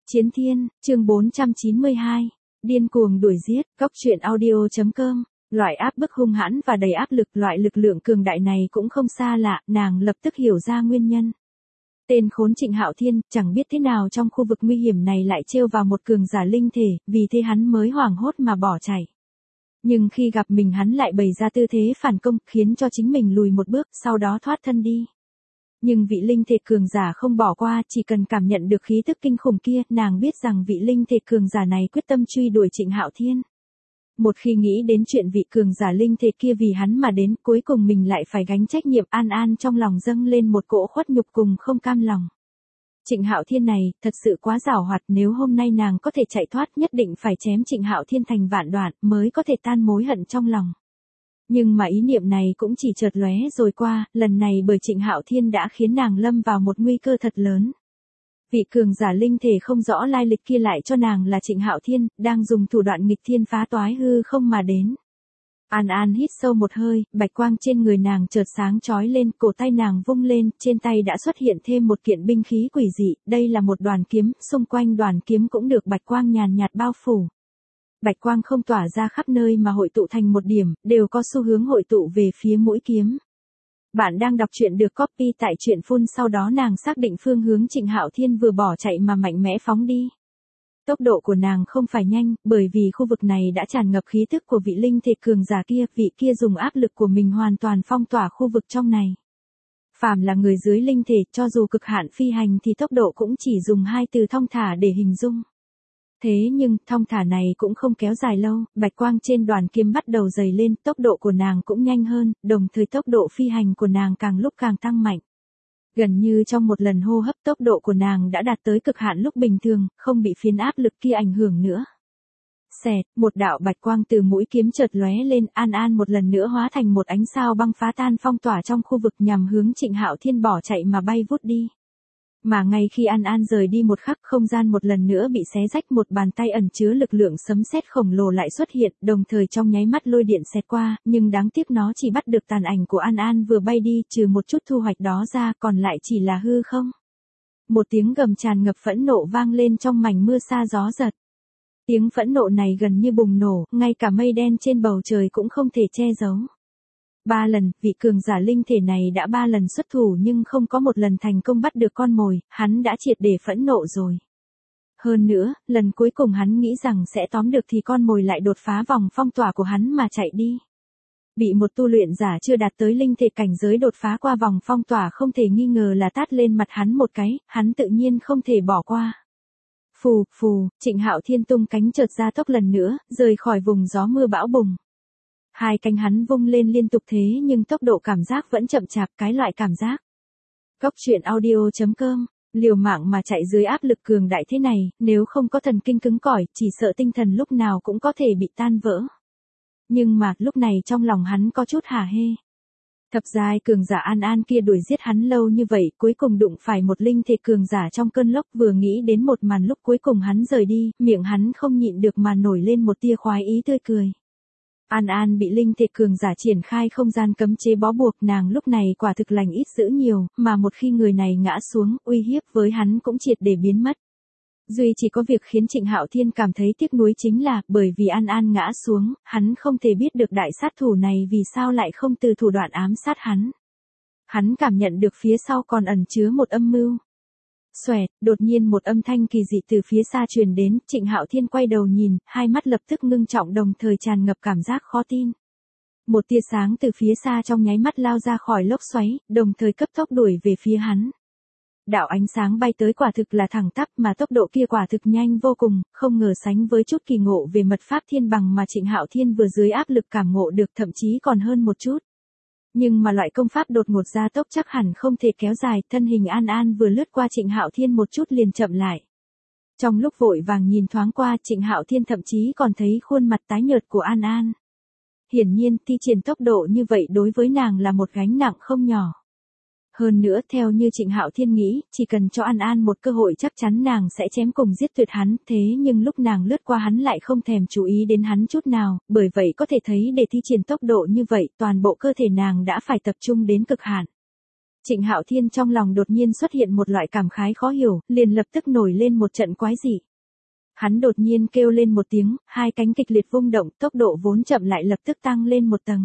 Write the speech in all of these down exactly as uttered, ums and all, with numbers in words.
Chiến Thiên, chương bốn trăm chín mươi hai. Điên cuồng đuổi giết, góc truyện audio.com. Loại áp bức hung hãn và đầy áp lực, loại lực lượng cường đại này cũng không xa lạ, nàng lập tức hiểu ra nguyên nhân. Tên khốn Trịnh Hạo Thiên, chẳng biết thế nào trong khu vực nguy hiểm này lại trêu vào một cường giả linh thể, vì thế hắn mới hoảng hốt mà bỏ chạy. Nhưng khi gặp mình hắn lại bày ra tư thế phản công, khiến cho chính mình lùi một bước, sau đó thoát thân đi. Nhưng vị linh thể cường giả không bỏ qua, chỉ cần cảm nhận được khí tức kinh khủng kia, nàng biết rằng vị linh thể cường giả này quyết tâm truy đuổi Trịnh Hạo Thiên. Một khi nghĩ đến chuyện vị cường giả linh thể kia vì hắn mà đến, cuối cùng mình lại phải gánh trách nhiệm, An An trong lòng dâng lên một cỗ khuất nhục cùng không cam lòng. Trịnh Hạo Thiên này, thật sự quá giảo hoạt, nếu hôm nay nàng có thể chạy thoát, nhất định phải chém Trịnh Hạo Thiên thành vạn đoạn, mới có thể tan mối hận trong lòng. Nhưng mà ý niệm này cũng chỉ chợt lóe rồi qua, lần này bởi Trịnh Hạo Thiên đã khiến nàng lâm vào một nguy cơ thật lớn. Vị cường giả linh thể không rõ lai lịch kia lại cho nàng là Trịnh Hạo Thiên, đang dùng thủ đoạn nghịch thiên phá toái hư không mà đến. An An hít sâu một hơi, bạch quang trên người nàng chợt sáng chói lên, cổ tay nàng vung lên, trên tay đã xuất hiện thêm một kiện binh khí quỷ dị, đây là một đoàn kiếm, xung quanh đoàn kiếm cũng được bạch quang nhàn nhạt bao phủ. Bạch quang không tỏa ra khắp nơi mà hội tụ thành một điểm, đều có xu hướng hội tụ về phía mũi kiếm. Bạn đang đọc truyện được copy tại truyện phun, sau đó nàng xác định phương hướng Trịnh Hạo Thiên vừa bỏ chạy mà mạnh mẽ phóng đi. Tốc độ của nàng không phải nhanh, bởi vì khu vực này đã tràn ngập khí tức của vị linh thể cường giả kia, vị kia dùng áp lực của mình hoàn toàn phong tỏa khu vực trong này. Phàm là người dưới linh thể, cho dù cực hạn phi hành thì tốc độ cũng chỉ dùng hai từ thong thả để hình dung. Thế nhưng, thong thả này cũng không kéo dài lâu, bạch quang trên đoàn kiếm bắt đầu dày lên, tốc độ của nàng cũng nhanh hơn, đồng thời tốc độ phi hành của nàng càng lúc càng tăng mạnh. Gần như trong một lần hô hấp, tốc độ của nàng đã đạt tới cực hạn lúc bình thường, không bị phiến áp lực kia ảnh hưởng nữa. Xẹt, một đạo bạch quang từ mũi kiếm chợt lóe lên, An An một lần nữa hóa thành một ánh sao băng phá tan phong tỏa trong khu vực nhằm hướng Trịnh Hạo Thiên bỏ chạy mà bay vút đi. Mà ngay khi An An rời đi một khắc, không gian một lần nữa bị xé rách, một bàn tay ẩn chứa lực lượng sấm sét khổng lồ lại xuất hiện, đồng thời trong nháy mắt lôi điện xẹt qua, nhưng đáng tiếc nó chỉ bắt được tàn ảnh của An An vừa bay đi, trừ một chút thu hoạch đó ra, còn lại chỉ là hư không. Một tiếng gầm tràn ngập phẫn nộ vang lên trong mảnh mưa sa gió giật. Tiếng phẫn nộ này gần như bùng nổ, ngay cả mây đen trên bầu trời cũng không thể che giấu. Ba lần, vị cường giả linh thể này đã ba lần xuất thủ nhưng không có một lần thành công bắt được con mồi, hắn đã triệt để phẫn nộ rồi. Hơn nữa, lần cuối cùng hắn nghĩ rằng sẽ tóm được thì con mồi lại đột phá vòng phong tỏa của hắn mà chạy đi. Bị một tu luyện giả chưa đạt tới linh thể cảnh giới đột phá qua vòng phong tỏa không thể nghi ngờ là tát lên mặt hắn một cái, hắn tự nhiên không thể bỏ qua. Phù, phù, Trịnh Hạo Thiên tung cánh chợt ra tốc lần nữa, rời khỏi vùng gió mưa bão bùng. Hai cánh hắn vung lên liên tục thế nhưng tốc độ cảm giác vẫn chậm chạp, cái loại cảm giác. Góc truyện audio.com, liều mạng mà chạy dưới áp lực cường đại thế này, nếu không có thần kinh cứng cỏi, chỉ sợ tinh thần lúc nào cũng có thể bị tan vỡ. Nhưng mà, lúc này trong lòng hắn có chút hả hê. Thập giai cường giả An An kia đuổi giết hắn lâu như vậy, cuối cùng đụng phải một linh thể cường giả trong cơn lốc, vừa nghĩ đến một màn lúc cuối cùng hắn rời đi, miệng hắn không nhịn được mà nổi lên một tia khoái ý tươi cười. An An bị linh thể cường giả triển khai không gian cấm chế bó buộc, nàng lúc này quả thực lành ít dữ nhiều, mà một khi người này ngã xuống, uy hiếp với hắn cũng triệt để biến mất. Duy chỉ có việc khiến Trịnh Hạo Thiên cảm thấy tiếc nuối chính là, bởi vì An An ngã xuống, hắn không thể biết được đại sát thủ này vì sao lại không từ thủ đoạn ám sát hắn. Hắn cảm nhận được phía sau còn ẩn chứa một âm mưu. Xoẹt, đột nhiên một âm thanh kỳ dị từ phía xa truyền đến, Trịnh Hạo Thiên quay đầu nhìn, hai mắt lập tức ngưng trọng đồng thời tràn ngập cảm giác khó tin. Một tia sáng từ phía xa trong nháy mắt lao ra khỏi lốc xoáy, đồng thời cấp tốc đuổi về phía hắn. Đạo ánh sáng bay tới quả thực là thẳng tắp, mà tốc độ kia quả thực nhanh vô cùng, không ngờ sánh với chút kỳ ngộ về mật pháp thiên bằng mà Trịnh Hạo Thiên vừa dưới áp lực cảm ngộ được, thậm chí còn hơn một chút. Nhưng mà loại công pháp đột ngột gia tốc chắc hẳn không thể kéo dài, thân hình An An vừa lướt qua Trịnh Hạo Thiên một chút liền chậm lại. Trong lúc vội vàng nhìn thoáng qua, Trịnh Hạo Thiên thậm chí còn thấy khuôn mặt tái nhợt của An An. Hiển nhiên, thi triển tốc độ như vậy đối với nàng là một gánh nặng không nhỏ. Hơn nữa, theo như Trịnh Hạo Thiên nghĩ, chỉ cần cho An An một cơ hội chắc chắn nàng sẽ chém cùng giết tuyệt hắn, thế nhưng lúc nàng lướt qua hắn lại không thèm chú ý đến hắn chút nào, bởi vậy có thể thấy để thi triển tốc độ như vậy, toàn bộ cơ thể nàng đã phải tập trung đến cực hạn. Trịnh Hạo Thiên trong lòng đột nhiên xuất hiện một loại cảm khái khó hiểu, liền lập tức nổi lên một trận quái dị. Hắn đột nhiên kêu lên một tiếng, hai cánh kịch liệt vung động, tốc độ vốn chậm lại lập tức tăng lên một tầng.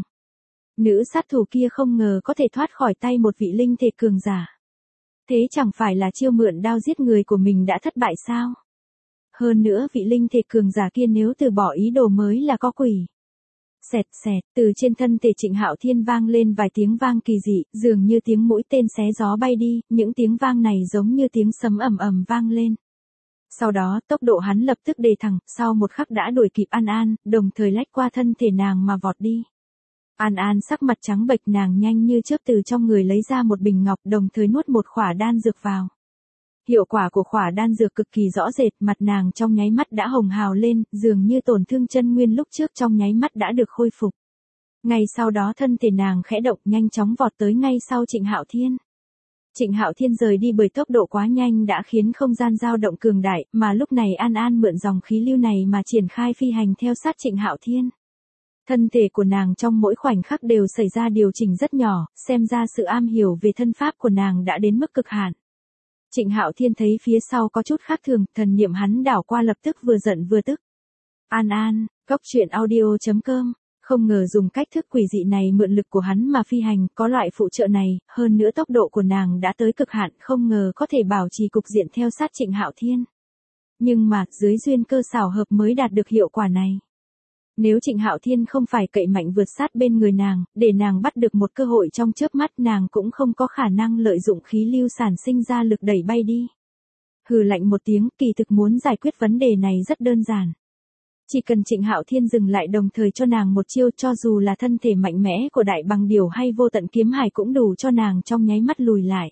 Nữ sát thủ kia không ngờ có thể thoát khỏi tay một vị linh thể cường giả. Thế chẳng phải là chiêu mượn đao giết người của mình đã thất bại sao? Hơn nữa vị linh thể cường giả kia nếu từ bỏ ý đồ mới là có quỷ. Xẹt xẹt, từ trên thân thể Trịnh Hạo Thiên vang lên vài tiếng vang kỳ dị, dường như tiếng mũi tên xé gió bay đi, những tiếng vang này giống như tiếng sấm ầm ầm vang lên. Sau đó, tốc độ hắn lập tức đề thẳng, sau một khắc đã đuổi kịp An An, đồng thời lách qua thân thể nàng mà vọt đi. An An sắc mặt trắng bệch, nàng nhanh như chớp từ trong người lấy ra một bình ngọc, đồng thời nuốt một khỏa đan dược vào. Hiệu quả của khỏa đan dược cực kỳ rõ rệt, mặt nàng trong nháy mắt đã hồng hào lên, dường như tổn thương chân nguyên lúc trước trong nháy mắt đã được khôi phục. Ngay sau đó thân thể nàng khẽ động, nhanh chóng vọt tới ngay sau Trịnh Hạo Thiên. Trịnh Hạo Thiên rời đi bởi tốc độ quá nhanh đã khiến không gian dao động cường đại, mà lúc này An An mượn dòng khí lưu này mà triển khai phi hành theo sát Trịnh Hạo Thiên. Thân thể của nàng trong mỗi khoảnh khắc đều xảy ra điều chỉnh rất nhỏ, xem ra sự am hiểu về thân pháp của nàng đã đến mức cực hạn. Trịnh Hạo Thiên thấy phía sau có chút khác thường, thần niệm hắn đảo qua lập tức vừa giận vừa tức. An An, Cốc Truyện Audio chấm com, không ngờ dùng cách thức quỷ dị này mượn lực của hắn mà phi hành, có loại phụ trợ này, hơn nữa tốc độ của nàng đã tới cực hạn, không ngờ có thể bảo trì cục diện theo sát Trịnh Hạo Thiên. Nhưng mà, dưới duyên cơ xảo hợp mới đạt được hiệu quả này. Nếu Trịnh Hạo Thiên không phải cậy mạnh vượt sát bên người nàng, để nàng bắt được một cơ hội trong chớp mắt, nàng cũng không có khả năng lợi dụng khí lưu sản sinh ra lực đẩy bay đi. Hừ lạnh một tiếng, kỳ thực muốn giải quyết vấn đề này rất đơn giản. Chỉ cần Trịnh Hạo Thiên dừng lại đồng thời cho nàng một chiêu, cho dù là thân thể mạnh mẽ của Đại Bằng Điểu hay Vô Tận Kiếm Hải cũng đủ cho nàng trong nháy mắt lùi lại.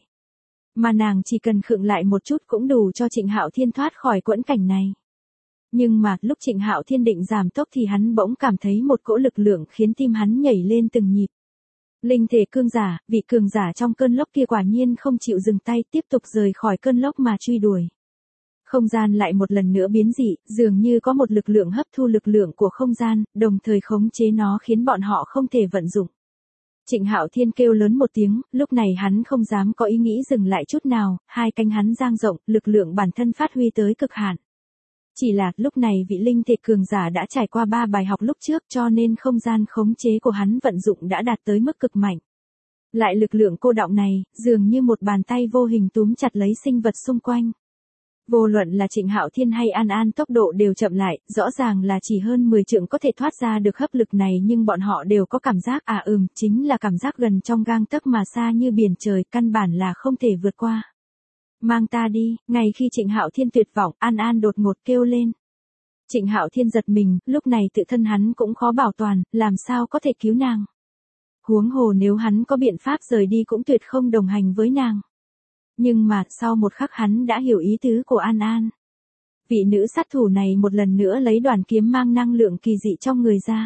Mà nàng chỉ cần khựng lại một chút cũng đủ cho Trịnh Hạo Thiên thoát khỏi quẫn cảnh này. Nhưng mà, lúc Trịnh Hạo Thiên định giảm tốc thì hắn bỗng cảm thấy một cỗ lực lượng khiến tim hắn nhảy lên từng nhịp. Linh thể cương giả, vị cường giả trong cơn lốc kia quả nhiên không chịu dừng tay, tiếp tục rời khỏi cơn lốc mà truy đuổi. Không gian lại một lần nữa biến dị, dường như có một lực lượng hấp thu lực lượng của không gian, đồng thời khống chế nó khiến bọn họ không thể vận dụng. Trịnh Hạo Thiên kêu lớn một tiếng, lúc này hắn không dám có ý nghĩ dừng lại chút nào, hai cánh hắn dang rộng, lực lượng bản thân phát huy tới cực hạn. Chỉ là, lúc này vị linh thể cường giả đã trải qua ba bài học lúc trước cho nên không gian khống chế của hắn vận dụng đã đạt tới mức cực mạnh. Lại lực lượng cô đọng này, dường như một bàn tay vô hình túm chặt lấy sinh vật xung quanh. Vô luận là Trịnh Hạo Thiên hay An An tốc độ đều chậm lại, rõ ràng là chỉ hơn mười trượng có thể thoát ra được hấp lực này nhưng bọn họ đều có cảm giác à ừm, chính là cảm giác gần trong gang tấc mà xa như biển trời, căn bản là không thể vượt qua. Mang ta đi, ngay khi Trịnh Hạo Thiên tuyệt vọng, An An đột ngột kêu lên. Trịnh Hạo Thiên giật mình, lúc này tự thân hắn cũng khó bảo toàn, làm sao có thể cứu nàng. Huống hồ nếu hắn có biện pháp rời đi cũng tuyệt không đồng hành với nàng. Nhưng mà, sau một khắc hắn đã hiểu ý tứ của An An. Vị nữ sát thủ này một lần nữa lấy đoàn kiếm mang năng lượng kỳ dị trong người ra.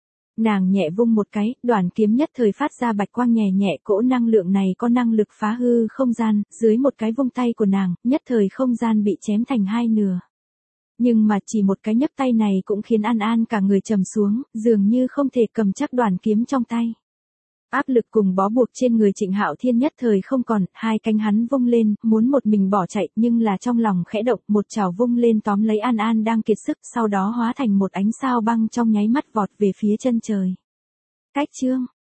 Nàng nhẹ vung một cái, đoàn kiếm nhất thời phát ra bạch quang nhẹ nhẹ, cỗ năng lượng này có năng lực phá hư không gian, dưới một cái vung tay của nàng, nhất thời không gian bị chém thành hai nửa. Nhưng mà chỉ một cái nhấc tay này cũng khiến An An cả người trầm xuống, dường như không thể cầm chắc đoàn kiếm trong tay. Áp lực cùng bó buộc trên người Trịnh Hạo Thiên nhất thời không còn, hai cánh hắn vung lên, muốn một mình bỏ chạy, nhưng là trong lòng khẽ động, một chảo vung lên tóm lấy An An đang kiệt sức, sau đó hóa thành một ánh sao băng trong nháy mắt vọt về phía chân trời. Cách chương